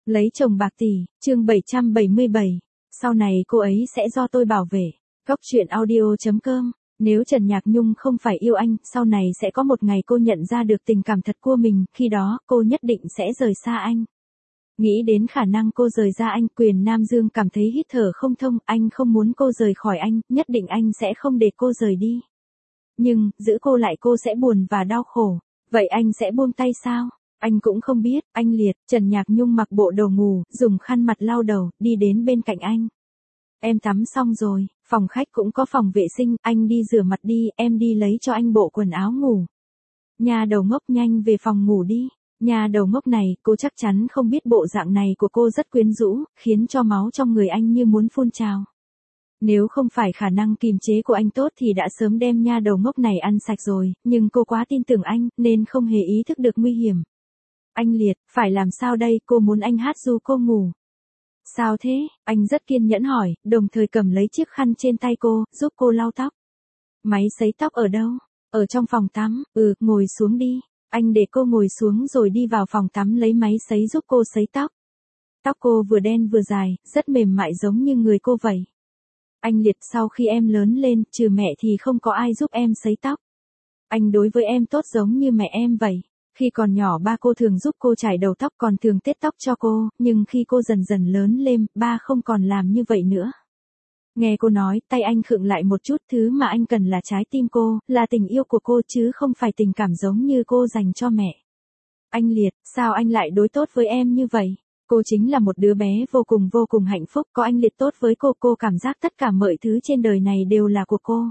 Lấy chồng bạc tỷ, chương 777. Sau này cô ấy sẽ do tôi bảo vệ. Góc truyện audio.com. Nếu Trần Nhạc Nhung không phải yêu anh, sau này sẽ có một ngày cô nhận ra được tình cảm thật của mình, khi đó cô nhất định sẽ rời xa anh. Nghĩ đến khả năng cô rời ra anh, Quyền Nam Dương cảm thấy hít thở không thông, anh không muốn cô rời khỏi anh, nhất định anh sẽ không để cô rời đi. Nhưng, giữ cô lại cô sẽ buồn và đau khổ. Vậy anh sẽ buông tay sao? Anh cũng không biết. Anh liệt. Trần Nhạc Nhung mặc bộ đồ ngủ, dùng khăn mặt lau đầu, đi đến bên cạnh anh. Em tắm xong rồi, phòng khách cũng có phòng vệ sinh, anh đi rửa mặt đi, em đi lấy cho anh bộ quần áo ngủ. Nhà đầu ngốc, nhanh về phòng ngủ đi. Nhà đầu ngốc này, cô chắc chắn không biết bộ dạng này của cô rất quyến rũ, khiến cho máu trong người anh như muốn phun trào. Nếu không phải khả năng kiềm chế của anh tốt thì đã sớm đem nha đầu ngốc này ăn sạch rồi, nhưng cô quá tin tưởng anh, nên không hề ý thức được nguy hiểm. Anh liệt, phải làm sao đây, cô muốn anh hát ru cô ngủ. Sao thế, anh rất kiên nhẫn hỏi, đồng thời cầm lấy chiếc khăn trên tay cô, giúp cô lau tóc. Máy sấy tóc ở đâu? Ở trong phòng tắm, ngồi xuống đi. Anh để cô ngồi xuống rồi đi vào phòng tắm lấy máy sấy giúp cô sấy tóc. Tóc cô vừa đen vừa dài, rất mềm mại giống như người cô vậy. Anh liệt, sau khi em lớn lên, trừ mẹ thì không có ai giúp em sấy tóc. Anh đối với em tốt giống như mẹ em vậy. Khi còn nhỏ ba cô thường giúp cô chải đầu tóc, còn thường tết tóc cho cô, nhưng khi cô dần dần lớn lên, ba không còn làm như vậy nữa. Nghe cô nói, tay anh khựng lại một chút, thứ mà anh cần là trái tim cô, là tình yêu của cô chứ không phải tình cảm giống như cô dành cho mẹ. Anh liệt, sao anh lại đối tốt với em như vậy? Cô chính là một đứa bé vô cùng hạnh phúc, có anh liệt tốt với cô cảm giác tất cả mọi thứ trên đời này đều là của cô.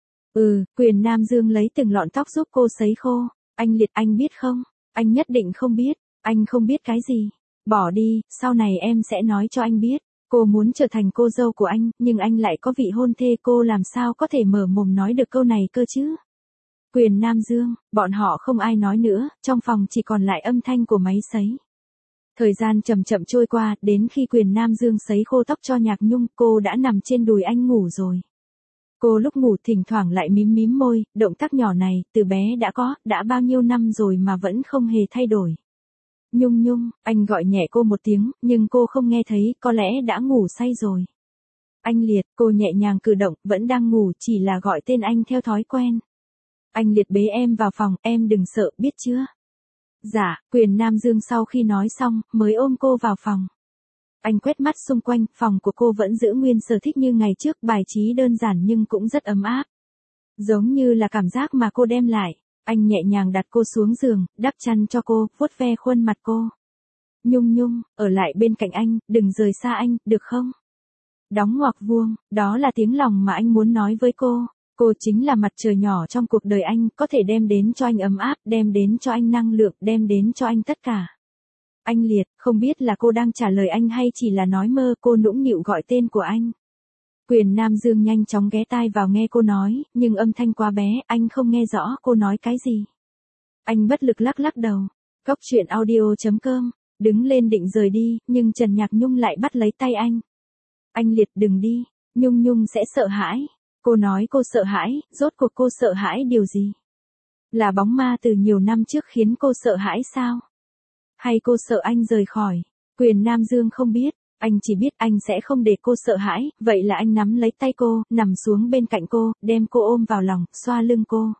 Quyền Nam Dương lấy từng lọn tóc giúp cô sấy khô. Anh liệt, anh biết không? Anh nhất định không biết. Anh không biết cái gì? Bỏ đi, sau này em sẽ nói cho anh biết. Cô muốn trở thành cô dâu của anh, nhưng anh lại có vị hôn thê, cô làm sao có thể mở mồm nói được câu này cơ chứ? Quyền Nam Dương, bọn họ không ai nói nữa, trong phòng chỉ còn lại âm thanh của máy sấy. Thời gian chậm chậm trôi qua, đến khi Quyền Nam Dương sấy khô tóc cho Nhạc Nhung, cô đã nằm trên đùi anh ngủ rồi. Cô lúc ngủ thỉnh thoảng lại mím môi, động tác nhỏ này, từ bé đã bao nhiêu năm rồi mà vẫn không hề thay đổi. Nhung Nhung, anh gọi nhẹ cô một tiếng, nhưng cô không nghe thấy, có lẽ đã ngủ say rồi. Anh liệt, cô nhẹ nhàng cử động, vẫn đang ngủ, chỉ là gọi tên anh theo thói quen. Anh liệt bế em vào phòng, em đừng sợ, biết chưa? Dạ, Quyền Nam Dương sau khi nói xong, mới ôm cô vào phòng. Anh quét mắt xung quanh, phòng của cô vẫn giữ nguyên sở thích như ngày trước, bài trí đơn giản nhưng cũng rất ấm áp. Giống như là cảm giác mà cô đem lại. Anh nhẹ nhàng đặt cô xuống giường, đắp chăn cho cô, vuốt ve khuôn mặt cô. Nhung Nhung, ở lại bên cạnh anh, đừng rời xa anh, được không? Đóng ngoặc vuông, đó là tiếng lòng mà anh muốn nói với cô. Cô chính là mặt trời nhỏ trong cuộc đời anh, có thể đem đến cho anh ấm áp, đem đến cho anh năng lượng, đem đến cho anh tất cả. Anh liệt, không biết là cô đang trả lời anh hay chỉ là nói mơ, cô nũng nịu gọi tên của anh. Quyền Nam Dương nhanh chóng ghé tai vào nghe cô nói, nhưng âm thanh quá bé, anh không nghe rõ cô nói cái gì. Anh bất lực lắc đầu. Góc truyện audio.com, đứng lên định rời đi, nhưng Trần Nhạc Nhung lại bắt lấy tay anh. Anh liệt, đừng đi, Nhung Nhung sẽ sợ hãi. Cô nói cô sợ hãi, rốt cuộc cô sợ hãi điều gì? Là bóng ma từ nhiều năm trước khiến cô sợ hãi sao? Hay cô sợ anh rời khỏi? Quyền Nam Dương không biết, anh chỉ biết anh sẽ không để cô sợ hãi, vậy là anh nắm lấy tay cô, nằm xuống bên cạnh cô, đem cô ôm vào lòng, xoa lưng cô.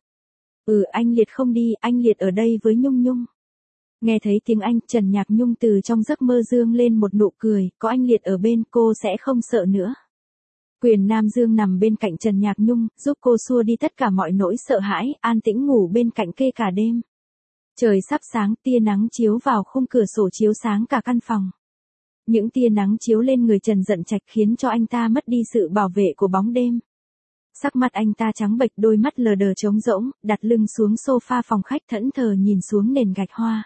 Anh liệt không đi, anh liệt ở đây với Nhung Nhung. Nghe thấy tiếng anh, Trần Nhạc Nhung từ trong giấc mơ dương lên một nụ cười, có anh liệt ở bên, cô sẽ không sợ nữa. Quyền Nam Dương nằm bên cạnh Trần Nhạc Nhung, giúp cô xua đi tất cả mọi nỗi sợ hãi, an tĩnh ngủ bên cạnh kê cả đêm. Trời sắp sáng, tia nắng chiếu vào khung cửa sổ chiếu sáng cả căn phòng. Những tia nắng chiếu lên người Trần Dận Trạch khiến cho anh ta mất đi sự bảo vệ của bóng đêm. Sắc mặt anh ta trắng bệch, đôi mắt lờ đờ trống rỗng, đặt lưng xuống sofa phòng khách thẫn thờ nhìn xuống nền gạch hoa.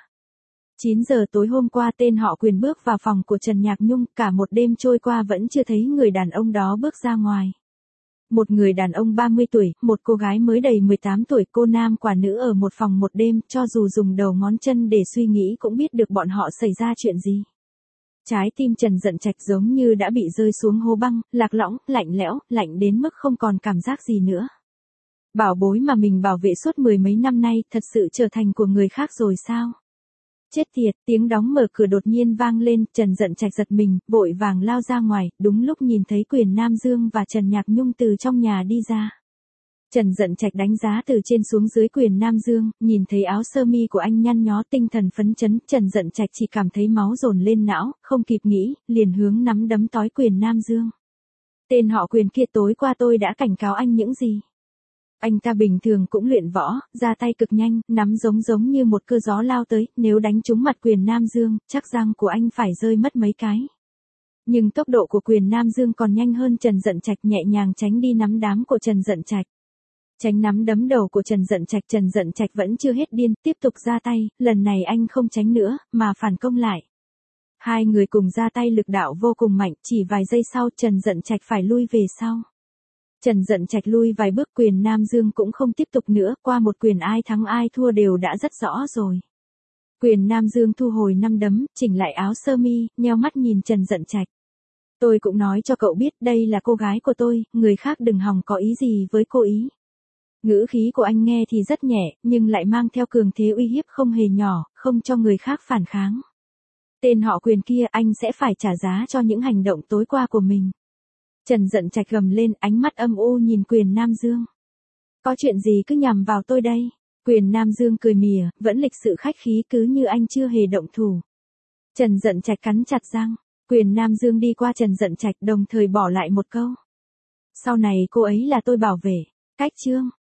9 giờ tối hôm qua tên họ Quyền bước vào phòng của Trần Nhạc Nhung, cả một đêm trôi qua vẫn chưa thấy người đàn ông đó bước ra ngoài. Một người đàn ông 30 tuổi, một cô gái mới đầy 18 tuổi, cô nam quả nữ ở một phòng một đêm, cho dù dùng đầu ngón chân để suy nghĩ cũng biết được bọn họ xảy ra chuyện gì. Trái tim Trần Dận Trạch giống như đã bị rơi xuống hố băng, lạc lõng, lạnh lẽo, lạnh đến mức không còn cảm giác gì nữa. Bảo bối mà mình bảo vệ suốt mười mấy năm nay, thật sự trở thành của người khác rồi sao? Chết tiệt, tiếng đóng mở cửa đột nhiên vang lên, Trần Dận Trạch giật mình, vội vàng lao ra ngoài, đúng lúc nhìn thấy Quyền Nam Dương và Trần Nhạc Nhung từ trong nhà đi ra. Trần Dận Trạch đánh giá từ trên xuống dưới Quyền Nam Dương, nhìn thấy áo sơ mi của anh nhăn nhó tinh thần phấn chấn, Trần Dận Trạch chỉ cảm thấy máu dồn lên não, không kịp nghĩ, liền hướng nắm đấm tói Quyền Nam Dương. Tên họ Quyền kia tối qua tôi đã cảnh cáo anh những gì? Anh ta bình thường cũng luyện võ, ra tay cực nhanh, nắm giống như một cơn gió lao tới, nếu đánh trúng mặt Quyền Nam Dương, chắc răng của anh phải rơi mất mấy cái. Nhưng tốc độ của Quyền Nam Dương còn nhanh hơn Trần Dận Trạch, nhẹ nhàng tránh đi nắm đám của Trần Dận Trạch. Tránh nắm đấm đầu của Trần Dận Trạch vẫn chưa hết điên, tiếp tục ra tay, lần này anh không tránh nữa, mà phản công lại. Hai người cùng ra tay lực đạo vô cùng mạnh, chỉ vài giây sau Trần Dận Trạch phải lui về sau. Trần Dận Trạch lui vài bước, Quyền Nam Dương cũng không tiếp tục nữa, qua một quyền ai thắng ai thua đều đã rất rõ rồi. Quyền Nam Dương thu hồi năm đấm, chỉnh lại áo sơ mi, nheo mắt nhìn Trần Dận Trạch. Tôi cũng nói cho cậu biết đây là cô gái của tôi, người khác đừng hòng có ý gì với cô ý. Ngữ khí của anh nghe thì rất nhẹ, nhưng lại mang theo cường thế uy hiếp không hề nhỏ, không cho người khác phản kháng. Tên họ Quyền kia, anh sẽ phải trả giá cho những hành động tối qua của mình. Trần Dận Trạch gầm lên, ánh mắt âm u nhìn Quyền Nam Dương. Có chuyện gì cứ nhằm vào tôi đây? Quyền Nam Dương cười mỉa, vẫn lịch sự khách khí cứ như anh chưa hề động thủ. Trần Dận Trạch cắn chặt răng. Quyền Nam Dương đi qua Trần Dận Trạch đồng thời bỏ lại một câu. Sau này cô ấy là tôi bảo vệ. Cách chương.